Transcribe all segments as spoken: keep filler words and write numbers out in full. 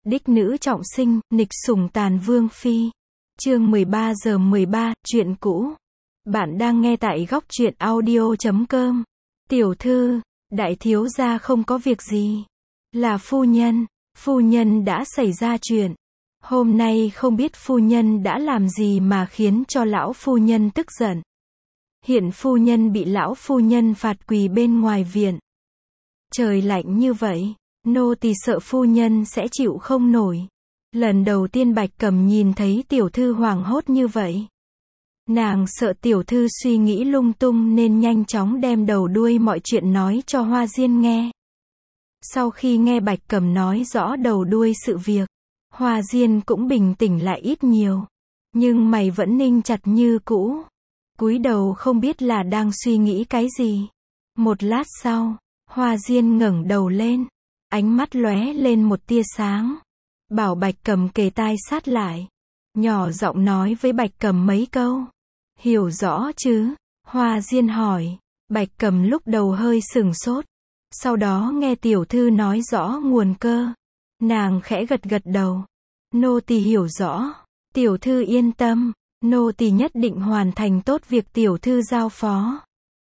Đích nữ trọng sinh, nghịch sủng tàn vương phi. Chương mười ba giờ mười ba, chuyện cũ. Bạn đang nghe tại góc truyện audio chấm com. Tiểu thư, đại thiếu gia không có việc gì. Là phu nhân, phu nhân đã xảy ra chuyện. Hôm nay không biết phu nhân đã làm gì mà khiến cho lão phu nhân tức giận. Hiện phu nhân bị lão phu nhân phạt quỳ bên ngoài viện. Trời lạnh như vậy, nô tỳ sợ phu nhân sẽ chịu không nổi. Lần đầu tiên Bạch Cẩm nhìn thấy tiểu thư hoảng hốt như vậy. Nàng sợ tiểu thư suy nghĩ lung tung nên nhanh chóng đem đầu đuôi mọi chuyện nói cho Hoa Diên nghe. Sau khi nghe Bạch Cẩm nói rõ đầu đuôi sự việc, Hoa Diên cũng bình tĩnh lại ít nhiều. Nhưng mày vẫn ninh chặt như cũ. Cúi đầu không biết là đang suy nghĩ cái gì. Một lát sau, Hoa Diên ngẩng đầu lên. Ánh mắt lóe lên một tia sáng. Bảo Bạch Cẩm kề tai sát lại. Nhỏ giọng nói với Bạch Cẩm mấy câu. Hiểu rõ chứ? Hoa Diên hỏi. Bạch Cẩm lúc đầu hơi sừng sốt. Sau đó nghe tiểu thư nói rõ nguồn cơ. Nàng khẽ gật gật đầu. Nô tỳ hiểu rõ. Tiểu thư yên tâm. Nô tỳ nhất định hoàn thành tốt việc tiểu thư giao phó.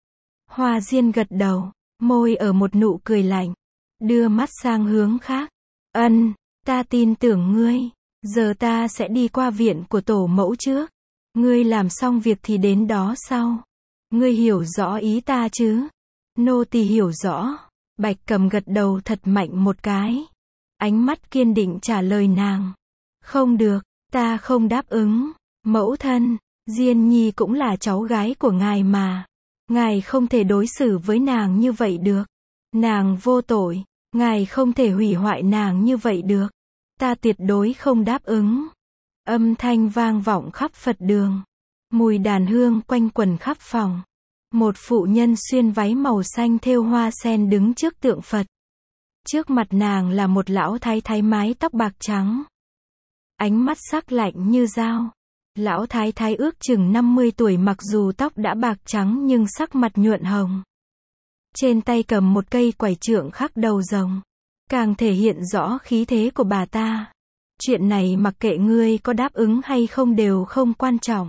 Hoa Diên gật đầu. Môi ở một nụ cười lạnh. Đưa mắt sang hướng khác. Ân, ta tin tưởng ngươi. Giờ ta sẽ đi qua viện của tổ mẫu trước. Ngươi làm xong việc thì đến đó sau. Ngươi hiểu rõ ý ta chứ? Nô tỳ hiểu rõ. Bạch Cẩm gật đầu thật mạnh một cái. Ánh mắt kiên định trả lời nàng. Không được, ta không đáp ứng. Mẫu thân, Diên Nhi cũng là cháu gái của ngài mà. Ngài không thể đối xử với nàng như vậy được. Nàng vô tội. Ngài không thể hủy hoại nàng như vậy được. Ta tuyệt đối không đáp ứng. Âm thanh vang vọng khắp Phật đường. Mùi đàn hương quanh quẩn khắp phòng. Một phụ nhân xuyên váy màu xanh thêu hoa sen đứng trước tượng Phật. Trước mặt nàng là một lão thái thái mái tóc bạc trắng. Ánh mắt sắc lạnh như dao. Lão thái thái ước chừng năm mươi tuổi, mặc dù tóc đã bạc trắng nhưng sắc mặt nhuận hồng. Trên tay cầm một cây quải trượng khắc đầu rồng. Càng thể hiện rõ khí thế của bà ta. Chuyện này mặc kệ ngươi có đáp ứng hay không đều không quan trọng.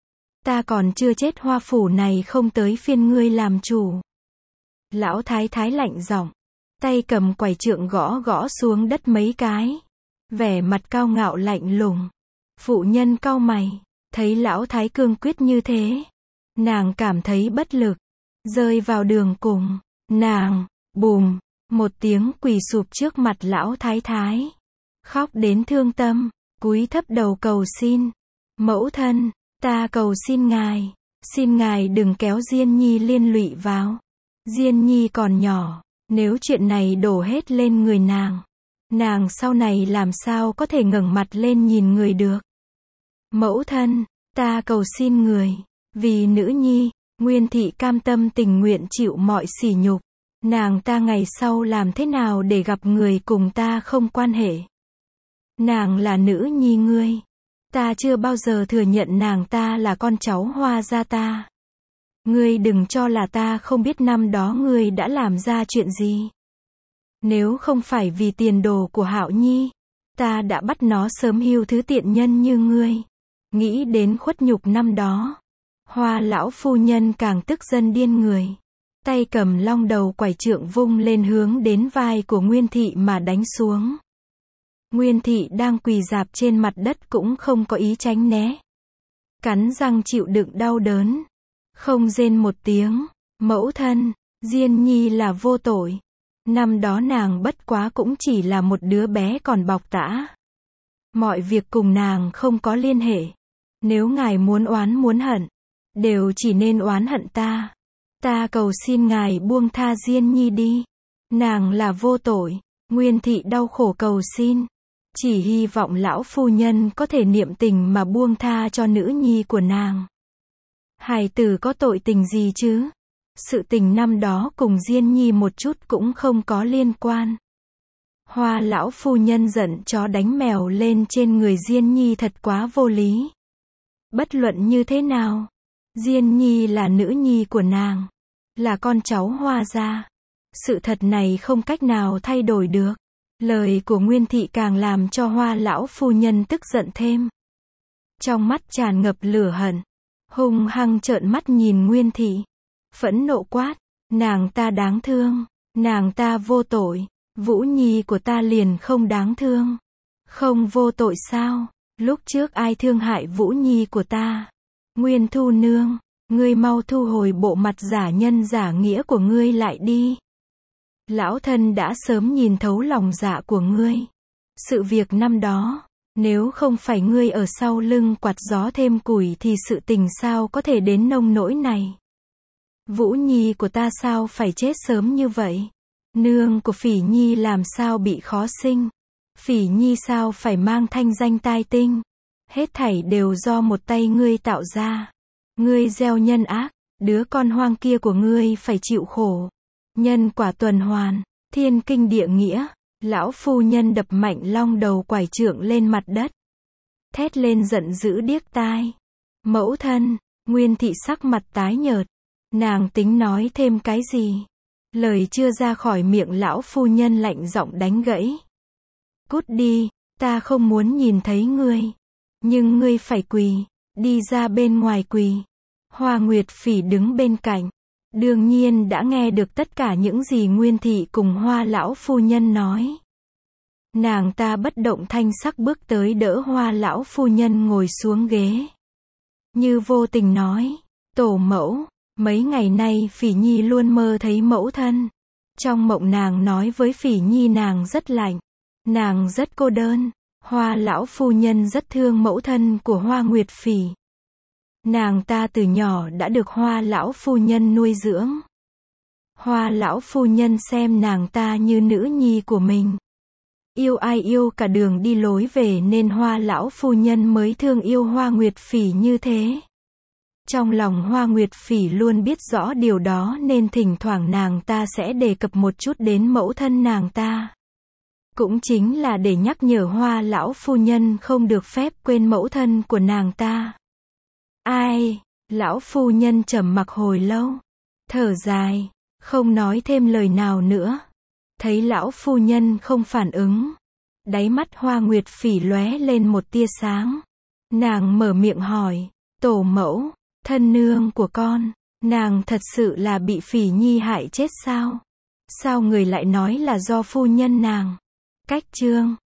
Ta còn chưa chết, Hoa phủ này không tới phiên ngươi làm chủ. Lão thái thái lạnh giọng. Tay cầm quải trượng gõ gõ xuống đất mấy cái. Vẻ mặt cao ngạo lạnh lùng. Phụ nhân cau mày. Thấy lão thái cương quyết như thế. Nàng cảm thấy bất lực. Rơi vào đường cùng. Nàng, bùm, một tiếng quỳ sụp trước mặt lão thái thái. Khóc đến thương tâm. Cúi thấp đầu cầu xin. Mẫu thân, ta cầu xin ngài. Xin ngài đừng kéo Diên Nhi liên lụy vào. Diên Nhi còn nhỏ. Nếu chuyện này đổ hết lên người nàng. Nàng sau này làm sao có thể ngẩng mặt lên nhìn người được. Mẫu thân, ta cầu xin người. Vì nữ nhi, Nguyên thị cam tâm tình nguyện chịu mọi sỉ nhục. Nàng ta ngày sau làm thế nào để gặp người cùng ta không quan hệ. Nàng là nữ nhi ngươi. Ta chưa bao giờ thừa nhận nàng ta là con cháu Hoa gia ta. Ngươi đừng cho là ta không biết năm đó ngươi đã làm ra chuyện gì. Nếu không phải vì tiền đồ của Hạo Nhi, ta đã bắt nó sớm hưu thứ tiện nhân như ngươi. Nghĩ đến khuất nhục năm đó, Hoa lão phu nhân càng tức giận điên người. Tay cầm long đầu quải trượng vung lên hướng đến vai của Nguyên thị mà đánh xuống. Nguyên thị đang quỳ rạp trên mặt đất cũng không có ý tránh né. Cắn răng chịu đựng đau đớn. Không rên một tiếng. Mẫu thân, Diên Nhi là vô tội. Năm đó nàng bất quá cũng chỉ là một đứa bé còn bọc tã. Mọi việc cùng nàng không có liên hệ. Nếu ngài muốn oán muốn hận, đều chỉ nên oán hận ta. Ta cầu xin ngài buông tha Diên Nhi đi. Nàng là vô tội. Nguyên thị đau khổ cầu xin. Chỉ hy vọng lão phu nhân có thể niệm tình mà buông tha cho nữ nhi của nàng. Hài tử có tội tình gì chứ? Sự tình năm đó cùng Diên Nhi một chút cũng không có liên quan. Hoa lão phu nhân giận chó đánh mèo lên trên người Diên Nhi thật quá vô lý. Bất luận như thế nào, Diên Nhi là nữ nhi của nàng, là con cháu Hoa gia. Sự thật này không cách nào thay đổi được. Lời của Nguyên Thị càng làm cho Hoa lão phu nhân tức giận thêm. Trong mắt tràn ngập lửa hận, hung hăng trợn mắt nhìn Nguyên Thị, phẫn nộ quát, nàng ta đáng thương, nàng ta vô tội, Vũ Nhi của ta liền không đáng thương. Không vô tội sao? Lúc trước ai thương hại Vũ Nhi của ta? Nguyên Thu Nương, ngươi mau thu hồi bộ mặt giả nhân giả nghĩa của ngươi lại đi. Lão thân đã sớm nhìn thấu lòng dạ của ngươi. Sự việc năm đó, nếu không phải ngươi ở sau lưng quạt gió thêm củi thì sự tình sao có thể đến nông nỗi này. Vũ Nhi của ta sao phải chết sớm như vậy? Nương của Phỉ Nhi làm sao bị khó sinh? Phỉ Nhi sao phải mang thanh danh tai tinh? Hết thảy đều do một tay ngươi tạo ra. Ngươi gieo nhân ác, đứa con hoang kia của ngươi phải chịu khổ. Nhân quả tuần hoàn, thiên kinh địa nghĩa. Lão phu nhân đập mạnh long đầu quải trượng lên mặt đất. Thét lên giận dữ điếc tai. Mẫu thân, Nguyên Thị sắc mặt tái nhợt. Nàng tính nói thêm cái gì? Lời chưa ra khỏi miệng lão phu nhân lạnh giọng đánh gãy. Cút đi, ta không muốn nhìn thấy ngươi. Nhưng ngươi phải quỳ, đi ra bên ngoài quỳ. Hoa Nguyệt Phỉ đứng bên cạnh. Đương nhiên đã nghe được tất cả những gì Nguyên Thị cùng Hoa lão phu nhân nói. Nàng ta bất động thanh sắc bước tới đỡ Hoa lão phu nhân ngồi xuống ghế. Như vô tình nói, tổ mẫu, mấy ngày nay Phỉ Nhi luôn mơ thấy mẫu thân. Trong mộng nàng nói với Phỉ Nhi nàng rất lạnh, nàng rất cô đơn. Hoa lão phu nhân rất thương mẫu thân của Hoa Nguyệt Phỉ. Nàng ta từ nhỏ đã được Hoa lão phu nhân nuôi dưỡng. Hoa lão phu nhân xem nàng ta như nữ nhi của mình. Yêu ai yêu cả đường đi lối về nên Hoa lão phu nhân mới thương yêu Hoa Nguyệt Phỉ như thế. Trong lòng Hoa Nguyệt Phỉ luôn biết rõ điều đó nên thỉnh thoảng nàng ta sẽ đề cập một chút đến mẫu thân nàng ta. Cũng chính là để nhắc nhở Hoa lão phu nhân không được phép quên mẫu thân của nàng ta. Ai? Lão phu nhân trầm mặc hồi lâu, thở dài, không nói thêm lời nào nữa. Thấy lão phu nhân không phản ứng, đáy mắt Hoa Nguyệt Phỉ lóe lên một tia sáng. Nàng mở miệng hỏi, tổ mẫu, thân nương của con, nàng thật sự là bị Phỉ Nhi hại chết sao? Sao người lại nói là do phu nhân nàng? Cách chương